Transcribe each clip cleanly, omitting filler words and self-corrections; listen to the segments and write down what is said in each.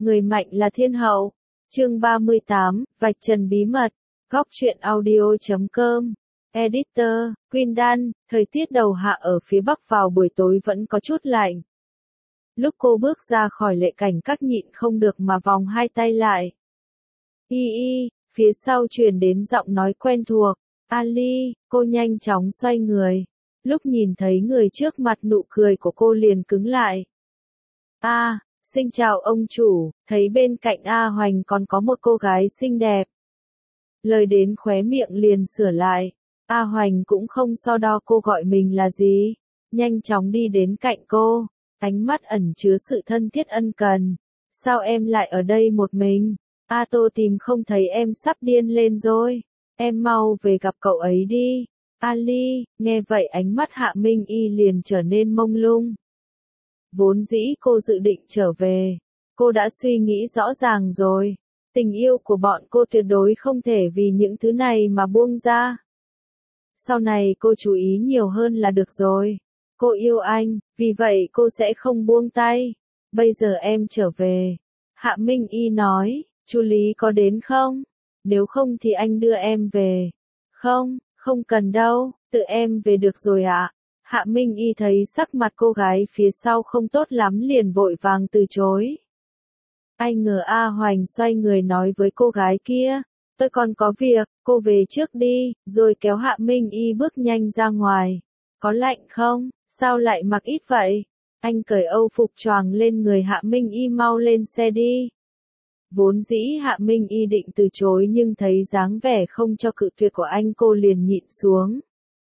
Người mạnh là thiên hậu. Chương 38, vạch trần bí mật. Góc truyện audio.com. Editor, Quyên Đan, thời tiết đầu hạ ở phía Bắc vào buổi tối vẫn có chút lạnh. Lúc cô bước ra khỏi lệ cảnh các nhịn không được mà vòng hai tay lại. Phía sau truyền đến giọng nói quen thuộc. Ali, cô nhanh chóng xoay người. Lúc nhìn thấy người trước mặt nụ cười của cô liền cứng lại. Xin chào ông chủ, thấy bên cạnh A Hoành còn có một cô gái xinh đẹp. Lời đến khóe miệng liền sửa lại. A Hoành cũng không so đo cô gọi mình là gì. Nhanh chóng đi đến cạnh cô. Ánh mắt ẩn chứa sự thân thiết ân cần. Sao em lại ở đây một mình? A Tô tìm không thấy em sắp điên lên rồi. Em mau về gặp cậu ấy đi. Ali, nghe vậy ánh mắt Hạ Minh Y liền trở nên mông lung. Vốn dĩ cô dự định trở về. Cô đã suy nghĩ rõ ràng rồi. Tình yêu của bọn cô tuyệt đối không thể vì những thứ này mà buông ra. Sau này cô chú ý nhiều hơn là được rồi. Cô yêu anh, vì vậy cô sẽ không buông tay. Bây giờ em trở về. Hạ Minh Y nói, chú Lý có đến không? Nếu không thì anh đưa em về. Không cần đâu, tự em về được rồi ạ. Hạ Minh Y thấy sắc mặt cô gái phía sau không tốt lắm liền vội vàng từ chối. Anh ngờ A Hoành xoay người nói với cô gái kia, tôi còn có việc, cô về trước đi, rồi kéo Hạ Minh Y bước nhanh ra ngoài. Có lạnh không? Sao lại mặc ít vậy? Anh cởi âu phục choàng lên người Hạ Minh Y mau lên xe đi. Vốn dĩ Hạ Minh Y định từ chối nhưng thấy dáng vẻ không cho cự tuyệt của anh cô liền nhịn xuống.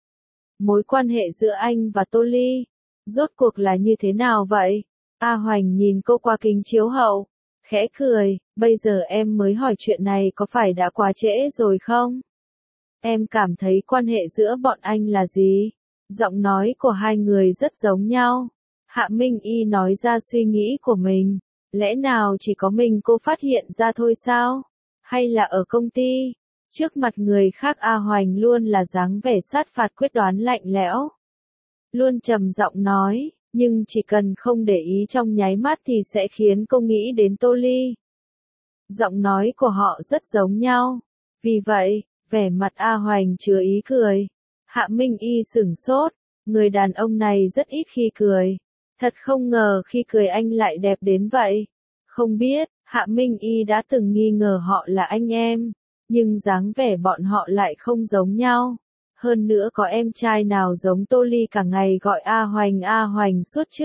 Mối quan hệ giữa anh và Tô Ly, rốt cuộc là như thế nào vậy? A Hoành nhìn cô qua kính chiếu hậu, khẽ cười, bây giờ em mới hỏi chuyện này có phải đã quá trễ rồi không? Em cảm thấy quan hệ giữa bọn anh là gì? Giọng nói của hai người rất giống nhau. Hạ Minh Y nói ra suy nghĩ của mình. Lẽ nào chỉ có mình cô phát hiện ra thôi sao? Hay là ở công ty? Trước mặt người khác A Hoành luôn là dáng vẻ sát phạt quyết đoán lạnh lẽo. Luôn trầm giọng nói, nhưng chỉ cần không để ý trong nháy mắt thì sẽ khiến cô nghĩ đến Tô Ly. Giọng nói của họ rất giống nhau. Vì vậy, vẻ mặt A Hoành chứa ý cười. Hạ Minh Y sửng sốt, người đàn ông này rất ít khi cười. Thật không ngờ khi cười anh lại đẹp đến vậy. Không biết, Hạ Minh Y đã từng nghi ngờ họ là anh em, nhưng dáng vẻ bọn họ lại không giống nhau. Hơn nữa có em trai nào giống Tô Ly cả ngày gọi A Hoành suốt chứ?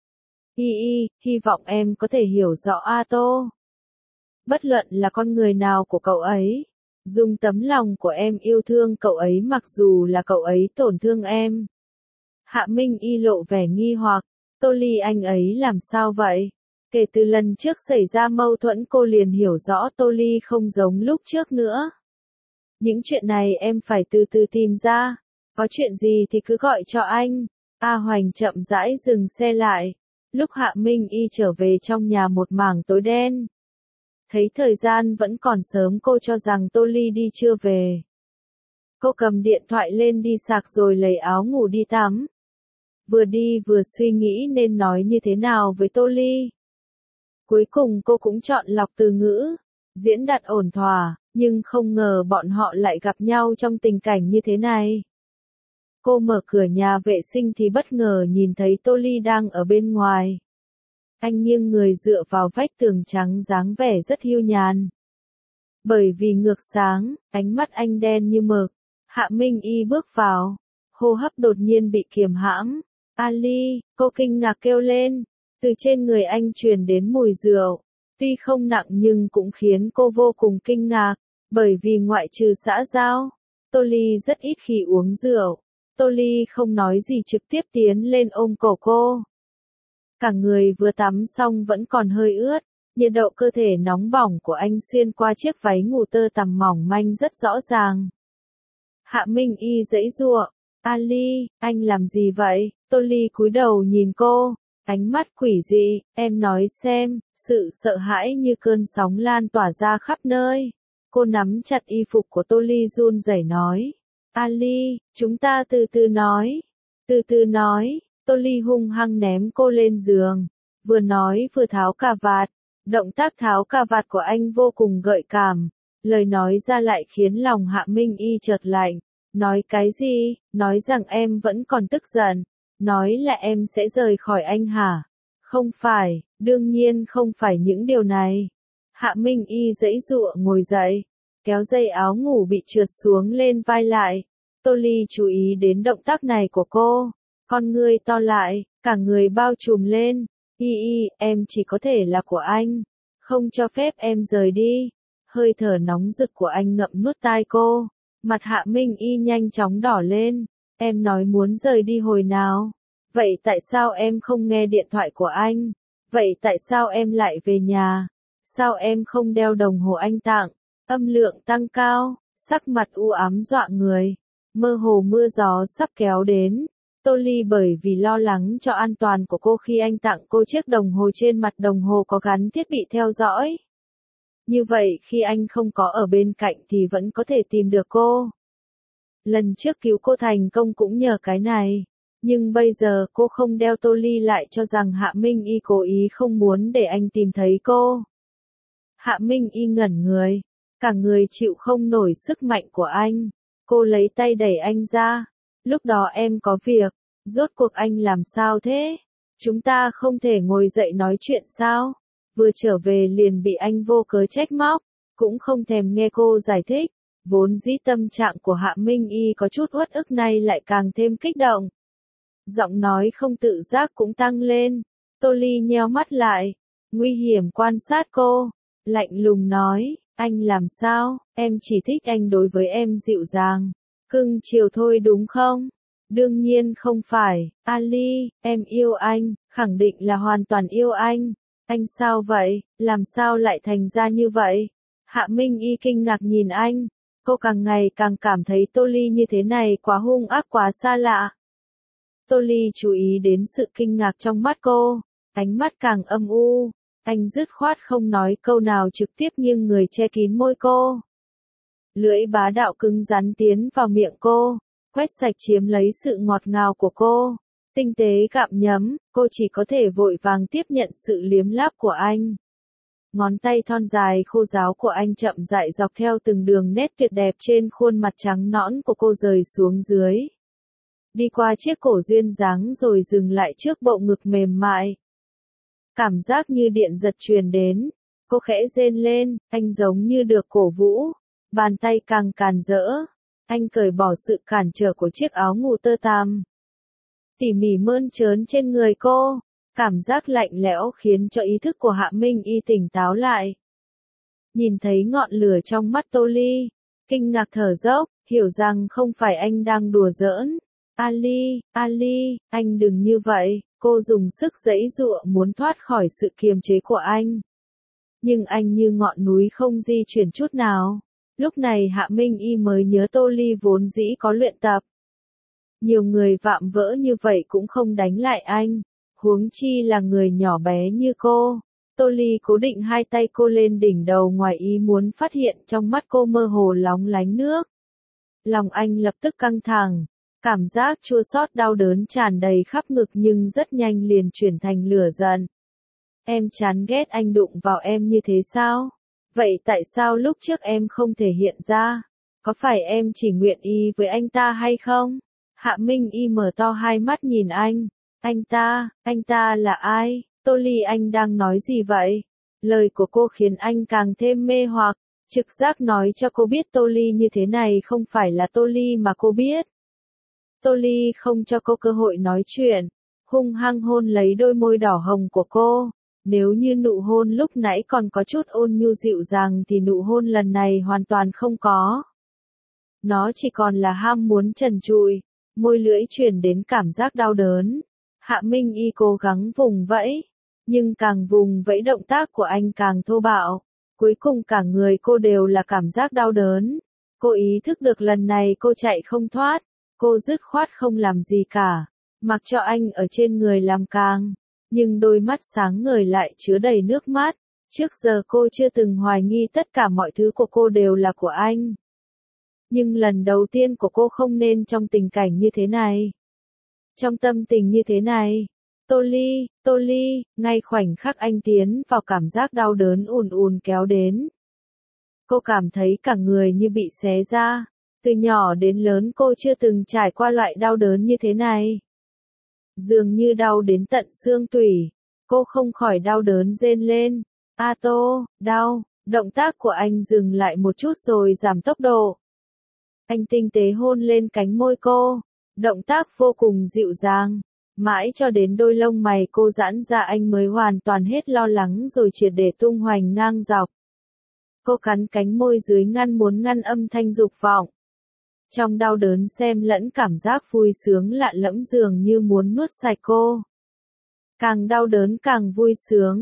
Hy vọng em có thể hiểu rõ A Tô. Bất luận là con người nào của cậu ấy, dùng tấm lòng của em yêu thương cậu ấy mặc dù là cậu ấy tổn thương em. Hạ Minh Y lộ vẻ nghi hoặc. Tô Ly anh ấy làm sao vậy? Kể từ lần trước xảy ra mâu thuẫn cô liền hiểu rõ Tô Ly không giống lúc trước nữa. Những chuyện này em phải từ từ tìm ra. Có chuyện gì thì cứ gọi cho anh. A Hoành chậm rãi dừng xe lại. Lúc Hạ Minh Y trở về trong nhà một mảng tối đen. Thấy thời gian vẫn còn sớm cô cho rằng Tô Ly đi chưa về. Cô cầm điện thoại lên đi sạc rồi lấy áo ngủ đi tắm. Vừa đi vừa suy nghĩ nên nói như thế nào với Tô Ly. Cuối cùng cô cũng chọn lọc từ ngữ, diễn đạt ổn thỏa, nhưng không ngờ bọn họ lại gặp nhau trong tình cảnh như thế này. Cô mở cửa nhà vệ sinh thì bất ngờ nhìn thấy Tô Ly đang ở bên ngoài. Anh nghiêng người dựa vào vách tường trắng dáng vẻ rất hiu nhàn. Bởi vì ngược sáng, ánh mắt anh đen như mực. Hạ Minh Y bước vào, hô hấp đột nhiên bị kiềm hãm. Ali, cô kinh ngạc kêu lên. Từ trên người anh truyền đến mùi rượu. Tuy không nặng nhưng cũng khiến cô vô cùng kinh ngạc. Bởi vì ngoại trừ xã giao, Tô Ly rất ít khi uống rượu. Tô Ly không nói gì trực tiếp tiến lên ôm cổ cô. Cả người vừa tắm xong vẫn còn hơi ướt. Nhiệt độ cơ thể nóng bỏng của anh xuyên qua chiếc váy ngủ tơ tằm mỏng manh rất rõ ràng. Hạ Minh Y giãy giụa. Ali, anh làm gì vậy? Tô Ly cúi đầu nhìn cô, ánh mắt quỷ dị, em nói xem, sự sợ hãi như cơn sóng lan tỏa ra khắp nơi. Cô nắm chặt y phục của Tô Ly run rẩy nói. Ali, chúng ta từ từ nói. Từ từ nói, Tô Ly hung hăng ném cô lên giường. Vừa nói vừa tháo cà vạt. Động tác tháo cà vạt của anh vô cùng gợi cảm, lời nói ra lại khiến lòng Hạ Minh Y chợt lạnh. Nói cái gì? Nói rằng em vẫn còn tức giận. Nói là em sẽ rời khỏi anh hả? Không phải, đương nhiên không phải những điều này. Hạ Minh Y giãy giụa ngồi dậy, kéo dây áo ngủ bị trượt xuống lên vai lại. Tô Ly chú ý đến động tác này của cô, con ngươi to lại, cả người bao trùm lên. Y, em chỉ có thể là của anh, không cho phép em rời đi. Hơi thở nóng rực của anh ngậm nuốt tai cô, mặt Hạ Minh Y nhanh chóng đỏ lên. Em nói muốn rời đi hồi nào? Vậy tại sao em không nghe điện thoại của anh? Vậy tại sao em lại về nhà? Sao em không đeo đồng hồ anh tặng? Âm lượng tăng cao, sắc mặt u ám dọa người. Mơ hồ mưa gió sắp kéo đến. Tô Ly bởi vì lo lắng cho an toàn của cô khi anh tặng cô chiếc đồng hồ, trên mặt đồng hồ có gắn thiết bị theo dõi. Như vậy khi anh không có ở bên cạnh thì vẫn có thể tìm được cô. Lần trước cứu cô thành công cũng nhờ cái này. Nhưng bây giờ cô không đeo. Tô Ly lại cho rằng Hạ Minh Y cố ý không muốn để anh tìm thấy cô. Hạ Minh Y ngẩn người, cả người chịu không nổi sức mạnh của anh. Cô lấy tay đẩy anh ra. Lúc đó em có việc, rốt cuộc anh làm sao thế? Chúng ta không thể ngồi dậy nói chuyện sao? Vừa trở về liền bị anh vô cớ trách móc, cũng không thèm nghe cô giải thích. Vốn dĩ tâm trạng của Hạ Minh Y có chút uất ức, nay lại càng thêm kích động. Giọng nói không tự giác cũng tăng lên. Tô Ly nheo mắt lại, nguy hiểm quan sát cô, lạnh lùng nói, anh làm sao? Em chỉ thích anh đối với em dịu dàng, cưng chiều thôi đúng không? Đương nhiên không phải, Ali, em yêu anh, khẳng định là hoàn toàn yêu anh. Anh sao vậy, làm sao lại thành ra như vậy? Hạ Minh Y kinh ngạc nhìn anh, cô càng ngày càng cảm thấy Tô Ly như thế này quá hung ác, quá xa lạ. Tô Ly chú ý đến sự kinh ngạc trong mắt cô, ánh mắt càng âm u. Anh dứt khoát không nói câu nào, trực tiếp nghiêng người che kín môi cô. Lưỡi bá đạo cứng rắn tiến vào miệng cô, quét sạch chiếm lấy sự ngọt ngào của cô. Tinh tế gặm nhấm, cô chỉ có thể vội vàng tiếp nhận sự liếm láp của anh. Ngón tay thon dài khô ráo của anh chậm rãi dọc theo từng đường nét tuyệt đẹp trên khuôn mặt trắng nõn của cô rời xuống dưới. Đi qua chiếc cổ duyên dáng rồi dừng lại trước bộ ngực mềm mại. Cảm giác như điện giật truyền đến, cô khẽ rên lên, anh giống như được cổ vũ, bàn tay càng càn rỡ. Anh cởi bỏ sự cản trở của chiếc áo ngủ tơ tằm, tỉ mỉ mơn trớn trên người cô. Cảm giác lạnh lẽo khiến cho ý thức của Hạ Minh Y tỉnh táo lại. Nhìn thấy ngọn lửa trong mắt Tô Ly, kinh ngạc thở dốc, hiểu rằng không phải anh đang đùa giỡn. Ali, anh đừng như vậy. Cô dùng sức giãy giụa muốn thoát khỏi sự kiềm chế của anh. Nhưng anh như ngọn núi không di chuyển chút nào. Lúc này Hạ Minh Y mới nhớ Tô Ly vốn dĩ có luyện tập. Nhiều người vạm vỡ như vậy cũng không đánh lại anh. Huống chi là người nhỏ bé như cô. Tô Ly cố định hai tay cô lên đỉnh đầu, ngoài ý muốn phát hiện trong mắt cô mơ hồ lóng lánh nước. Lòng anh lập tức căng thẳng. Cảm giác chua xót đau đớn tràn đầy khắp ngực nhưng rất nhanh liền chuyển thành lửa giận. Em chán ghét anh đụng vào em như thế sao? Vậy tại sao lúc trước em không thể hiện ra? Có phải em chỉ nguyện y với anh ta hay không? Hạ Minh Y mở to hai mắt nhìn anh. Anh ta là ai? Tô Ly, anh đang nói gì vậy? Lời của cô khiến anh càng thêm mê hoặc, trực giác nói cho cô biết Tô Ly như thế này không phải là Tô Ly mà cô biết. Tô Ly không cho cô cơ hội nói chuyện, hung hăng hôn lấy đôi môi đỏ hồng của cô. Nếu như nụ hôn lúc nãy còn có chút ôn nhu dịu dàng thì nụ hôn lần này hoàn toàn không có. Nó chỉ còn là ham muốn trần trụi, môi lưỡi truyền đến cảm giác đau đớn. Hạ Minh Y cố gắng vùng vẫy, nhưng càng vùng vẫy động tác của anh càng thô bạo. Cuối cùng cả người cô đều là cảm giác đau đớn. Cô ý thức được lần này cô chạy không thoát. Cô dứt khoát không làm gì cả, mặc cho anh ở trên người làm càng. Nhưng đôi mắt sáng ngời lại chứa đầy nước mắt. Trước giờ cô chưa từng hoài nghi tất cả mọi thứ của cô đều là của anh. Nhưng lần đầu tiên của cô không nên trong tình cảnh như thế này. Trong tâm tình như thế này, Tô Ly, ngay khoảnh khắc anh tiến vào cảm giác đau đớn ùn ùn kéo đến. Cô cảm thấy cả người như bị xé ra. Từ nhỏ đến lớn cô chưa từng trải qua loại đau đớn như thế này. Dường như đau đến tận xương tủy. Cô không khỏi đau đớn rên lên. A Tô, đau. Động tác của anh dừng lại một chút rồi giảm tốc độ. Anh tinh tế hôn lên cánh môi cô. Động tác vô cùng dịu dàng. Mãi cho đến đôi lông mày cô giãn ra anh mới hoàn toàn hết lo lắng rồi triệt để tung hoành ngang dọc. Cô cắn cánh môi dưới muốn ngăn âm thanh dục vọng. Trong đau đớn xen lẫn cảm giác vui sướng lạ lẫm dường như muốn nuốt sạch cô. Càng đau đớn càng vui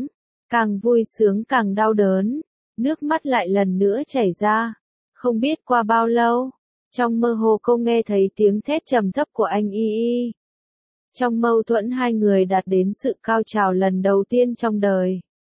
sướng càng đau đớn. Nước mắt lại lần nữa chảy ra. Không biết qua bao lâu, trong mơ hồ cô nghe thấy tiếng thét trầm thấp của anh Y Y. Trong mâu thuẫn hai người đạt đến sự cao trào lần đầu tiên trong đời.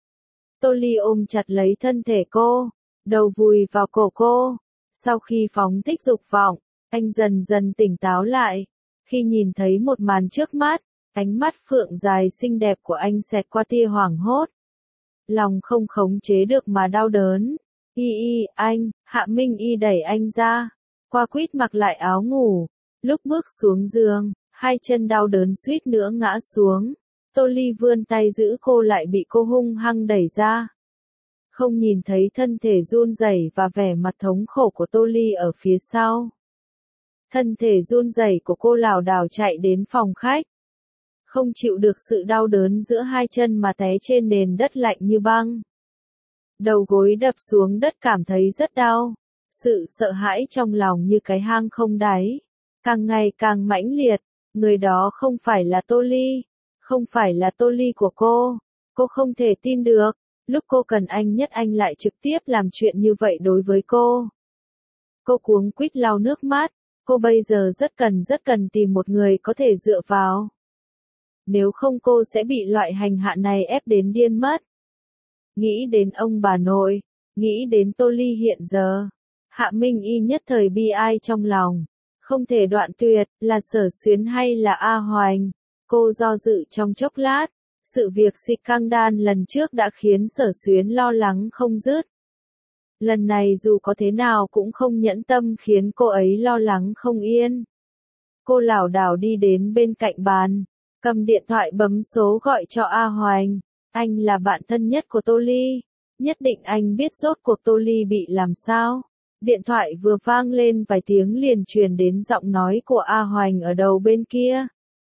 Tô Ly ôm chặt lấy thân thể cô, đầu vùi vào cổ cô. Sau khi phóng thích dục vọng, anh dần dần tỉnh táo lại. Khi nhìn thấy một màn trước mắt, ánh mắt phượng dài xinh đẹp của anh xẹt qua tia hoảng hốt. Lòng không khống chế được mà đau đớn. Y Y, anh, Hạ Minh Y đẩy anh ra. Qua quýt mặc lại áo ngủ. Lúc bước xuống giường, hai chân đau đớn suýt nữa ngã xuống. Tô Ly vươn tay giữ cô lại bị cô hung hăng đẩy ra. Không nhìn thấy thân thể run rẩy và vẻ mặt thống khổ của Tô Ly ở phía sau. Thân thể run rẩy của cô lảo đảo chạy đến phòng khách. Không chịu được sự đau đớn giữa hai chân mà té trên nền đất lạnh như băng. Đầu gối đập xuống đất cảm thấy rất đau. Sự sợ hãi trong lòng như cái hang không đáy. Càng ngày càng mãnh liệt. Người đó không phải là Tô Ly. Không phải là Tô Ly của cô. Cô không thể tin được. Lúc cô cần anh nhất anh lại trực tiếp làm chuyện như vậy đối với cô. Cô cuống quýt lau nước mắt. Cô bây giờ rất cần tìm một người có thể dựa vào. Nếu không cô sẽ bị loại hành hạ này ép đến điên mất. Nghĩ đến ông bà nội. Nghĩ đến Tô Ly hiện giờ. Hạ Minh Y nhất thời bi ai trong lòng. Không thể đoạn tuyệt, là Sở Xuyến hay là A Hoành. Cô do dự trong chốc lát. Sự việc xịt căng đan lần trước đã khiến Sở Xuyến lo lắng không dứt. Lần này dù có thế nào cũng không nhẫn tâm khiến cô ấy lo lắng không yên. Cô lảo đảo đi đến bên cạnh bàn, cầm điện thoại bấm số gọi cho A Hoành. Anh là bạn thân nhất của Tô Ly. Nhất định anh biết rốt cuộc Tô Ly bị làm sao. Điện thoại vừa vang lên vài tiếng liền truyền đến giọng nói của A Hoành ở đầu bên kia.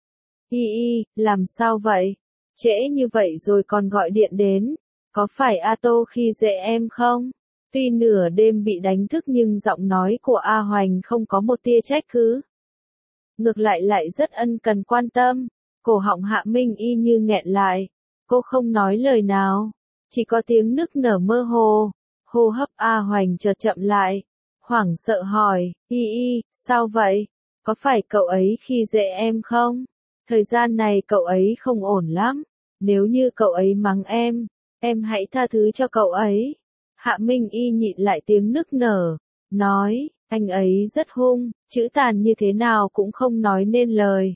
Y Y, làm sao vậy? Trễ như vậy rồi còn gọi điện đến. Có phải A Tô khi dễ em không? Tuy nửa đêm bị đánh thức nhưng giọng nói của A Hoành không có một tia trách cứ. Ngược lại rất ân cần quan tâm. Cổ họng Hạ Minh Y như nghẹn lại. Cô không nói lời nào. Chỉ có tiếng nức nở mơ hồ. Hô hấp A Hoành chợt chậm lại. Hoảng sợ hỏi, Y Y, sao vậy? Có phải cậu ấy khi dễ em không? Thời gian này cậu ấy không ổn lắm. Nếu như cậu ấy mắng em hãy tha thứ cho cậu ấy. Hạ Minh Y nhịn lại tiếng nức nở, nói, anh ấy rất hung, chữ tàn như thế nào cũng không nói nên lời.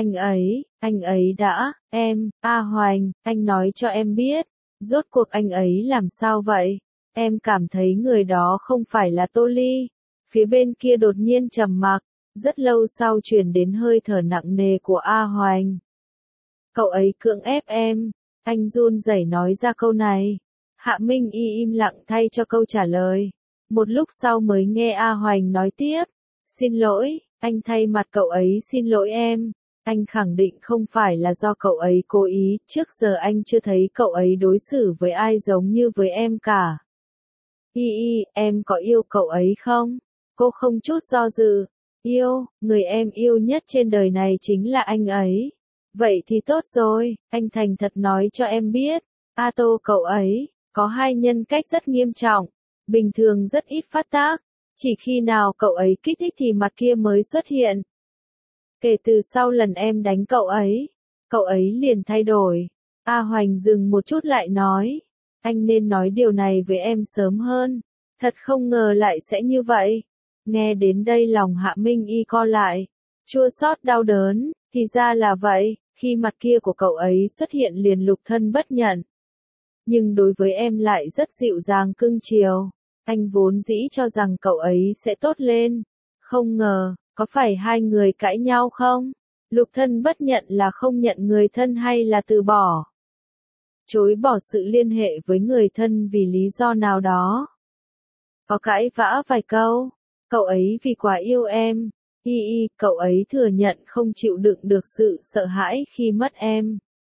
Anh ấy đã, A Hoành, anh nói cho em biết, rốt cuộc anh ấy làm sao vậy? Em cảm thấy người đó không phải là Tô Ly. Phía bên kia đột nhiên trầm mặc, rất lâu sau truyền đến hơi thở nặng nề của A Hoành. Cậu ấy cưỡng ép em, anh run rẩy nói ra câu này. Hạ Minh Y im lặng thay cho câu trả lời. Một lúc sau mới nghe A Hoành nói tiếp. Xin lỗi, anh thay mặt cậu ấy xin lỗi em. Anh khẳng định không phải là do cậu ấy cố ý, trước giờ anh chưa thấy cậu ấy đối xử với ai giống như với em cả. Y Y, em có yêu cậu ấy không? Cô không chút do dự. Yêu, người em yêu nhất trên đời này chính là anh ấy. Vậy thì tốt rồi, anh thành thật nói cho em biết. A Tô cậu ấy, có hai nhân cách rất nghiêm trọng. Bình thường rất ít phát tác. Chỉ khi nào cậu ấy kích thích thì mặt kia mới xuất hiện. Kể từ sau lần em đánh cậu ấy liền thay đổi. A Hoành dừng một chút lại nói. Anh nên nói điều này với em sớm hơn. Thật không ngờ lại sẽ như vậy. Nghe đến đây lòng Hạ Minh Y co lại. Chua xót đau đớn, thì ra là vậy. Khi mặt kia của cậu ấy xuất hiện liền Lục Thân bất nhận. Nhưng đối với em lại rất dịu dàng cưng chiều. Anh vốn dĩ cho rằng cậu ấy sẽ tốt lên. Không ngờ, có phải hai người cãi nhau không? Lục Thân bất nhận là không nhận người thân hay là từ bỏ? Chối bỏ sự liên hệ với người thân vì lý do nào đó. Có cãi vã vài câu. Cậu ấy vì quá yêu em. Cậu ấy thừa nhận không chịu đựng được sự sợ hãi khi mất em.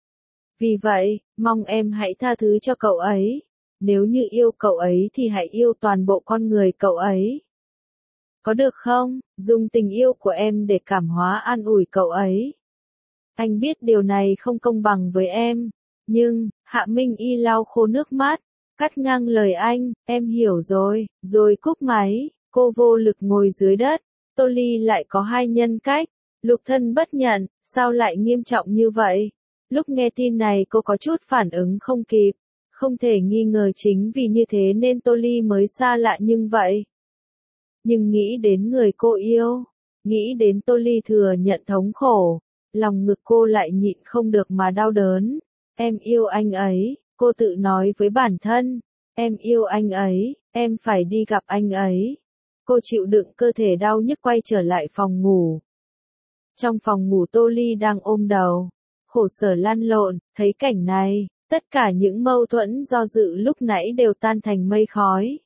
Vì vậy, mong em hãy tha thứ cho cậu ấy. Nếu như yêu cậu ấy thì hãy yêu toàn bộ con người cậu ấy. Có được không? Dùng tình yêu của em để cảm hóa an ủi cậu ấy. Anh biết điều này không công bằng với em. Nhưng, Hạ Minh Y lau khô nước mắt, cắt ngang lời anh, em hiểu rồi cúp máy, cô vô lực ngồi dưới đất. Tô Ly lại có hai nhân cách. Lục Thân bất nhận, sao lại nghiêm trọng như vậy? Lúc nghe tin này cô có chút phản ứng không kịp. Không thể nghi ngờ chính vì như thế nên Tô Ly mới xa lạ nhưng vậy. Nhưng nghĩ đến người cô yêu, nghĩ đến Tô Ly thừa nhận thống khổ, lòng ngực cô lại nhịn không được mà đau đớn. Em yêu anh ấy, cô tự nói với bản thân. Em yêu anh ấy, em phải đi gặp anh ấy. Cô chịu đựng cơ thể đau nhức quay trở lại phòng ngủ. Trong phòng ngủ Tô Ly đang ôm đầu, khổ sở lăn lộn, thấy cảnh này, tất cả những mâu thuẫn do dự lúc nãy đều tan thành mây khói.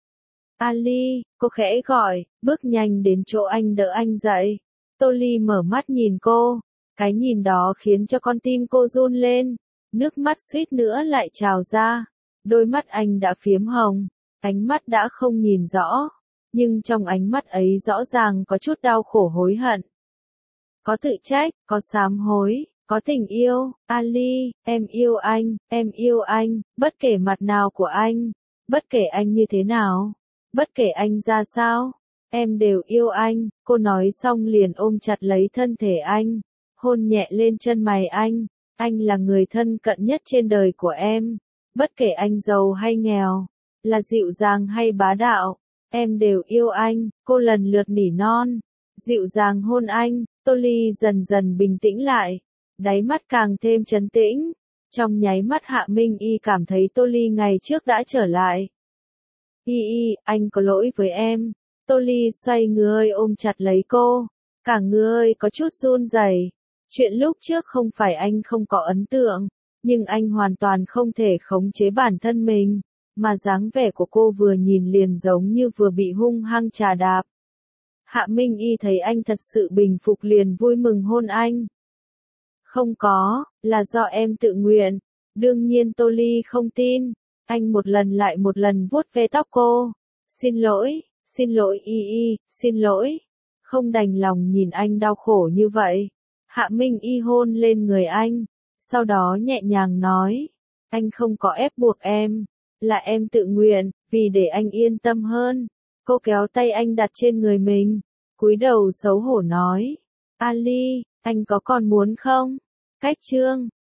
Ali, cô khẽ gọi, bước nhanh đến chỗ anh đỡ anh dậy. Tô Ly mở mắt nhìn cô, cái nhìn đó khiến cho con tim cô run lên, nước mắt suýt nữa lại trào ra. Đôi mắt anh đã phiếm hồng, ánh mắt đã không nhìn rõ, nhưng trong ánh mắt ấy rõ ràng có chút đau khổ hối hận. Có tự trách, có sám hối, có tình yêu. Ali, em yêu anh, bất kể mặt nào của anh, bất kể anh như thế nào, bất kể anh ra sao, em đều yêu anh. Cô nói xong liền ôm chặt lấy thân thể anh, hôn nhẹ lên chân mày anh là người thân cận nhất trên đời của em, bất kể anh giàu hay nghèo, là dịu dàng hay bá đạo, em đều yêu anh. Cô lần lượt nỉ non, dịu dàng hôn anh. Tô Ly dần dần bình tĩnh lại, đáy mắt càng thêm trấn tĩnh. Trong nháy mắt Hạ Minh Y cảm thấy Tô Ly ngày trước đã trở lại. Anh có lỗi với em. Tô Ly xoay người ôm chặt lấy cô, cả người có chút run rẩy. Chuyện lúc trước không phải anh không có ấn tượng, nhưng anh hoàn toàn không thể khống chế bản thân mình, mà dáng vẻ của cô vừa nhìn liền giống như vừa bị hung hăng trà đạp. Hạ Minh Y thấy anh thật sự bình phục liền vui mừng hôn anh. Không có, là do em tự nguyện. Đương nhiên Tô Ly không tin. Anh một lần lại một lần vuốt ve tóc cô. Xin lỗi, xin lỗi. Không đành lòng nhìn anh đau khổ như vậy. Hạ Minh Y hôn lên người anh. Sau đó nhẹ nhàng nói. Anh không có ép buộc em. Là em tự nguyện, vì để anh yên tâm hơn. Cô kéo tay anh đặt trên người mình. Cúi đầu xấu hổ nói. Ali, anh có còn muốn không? Cách chương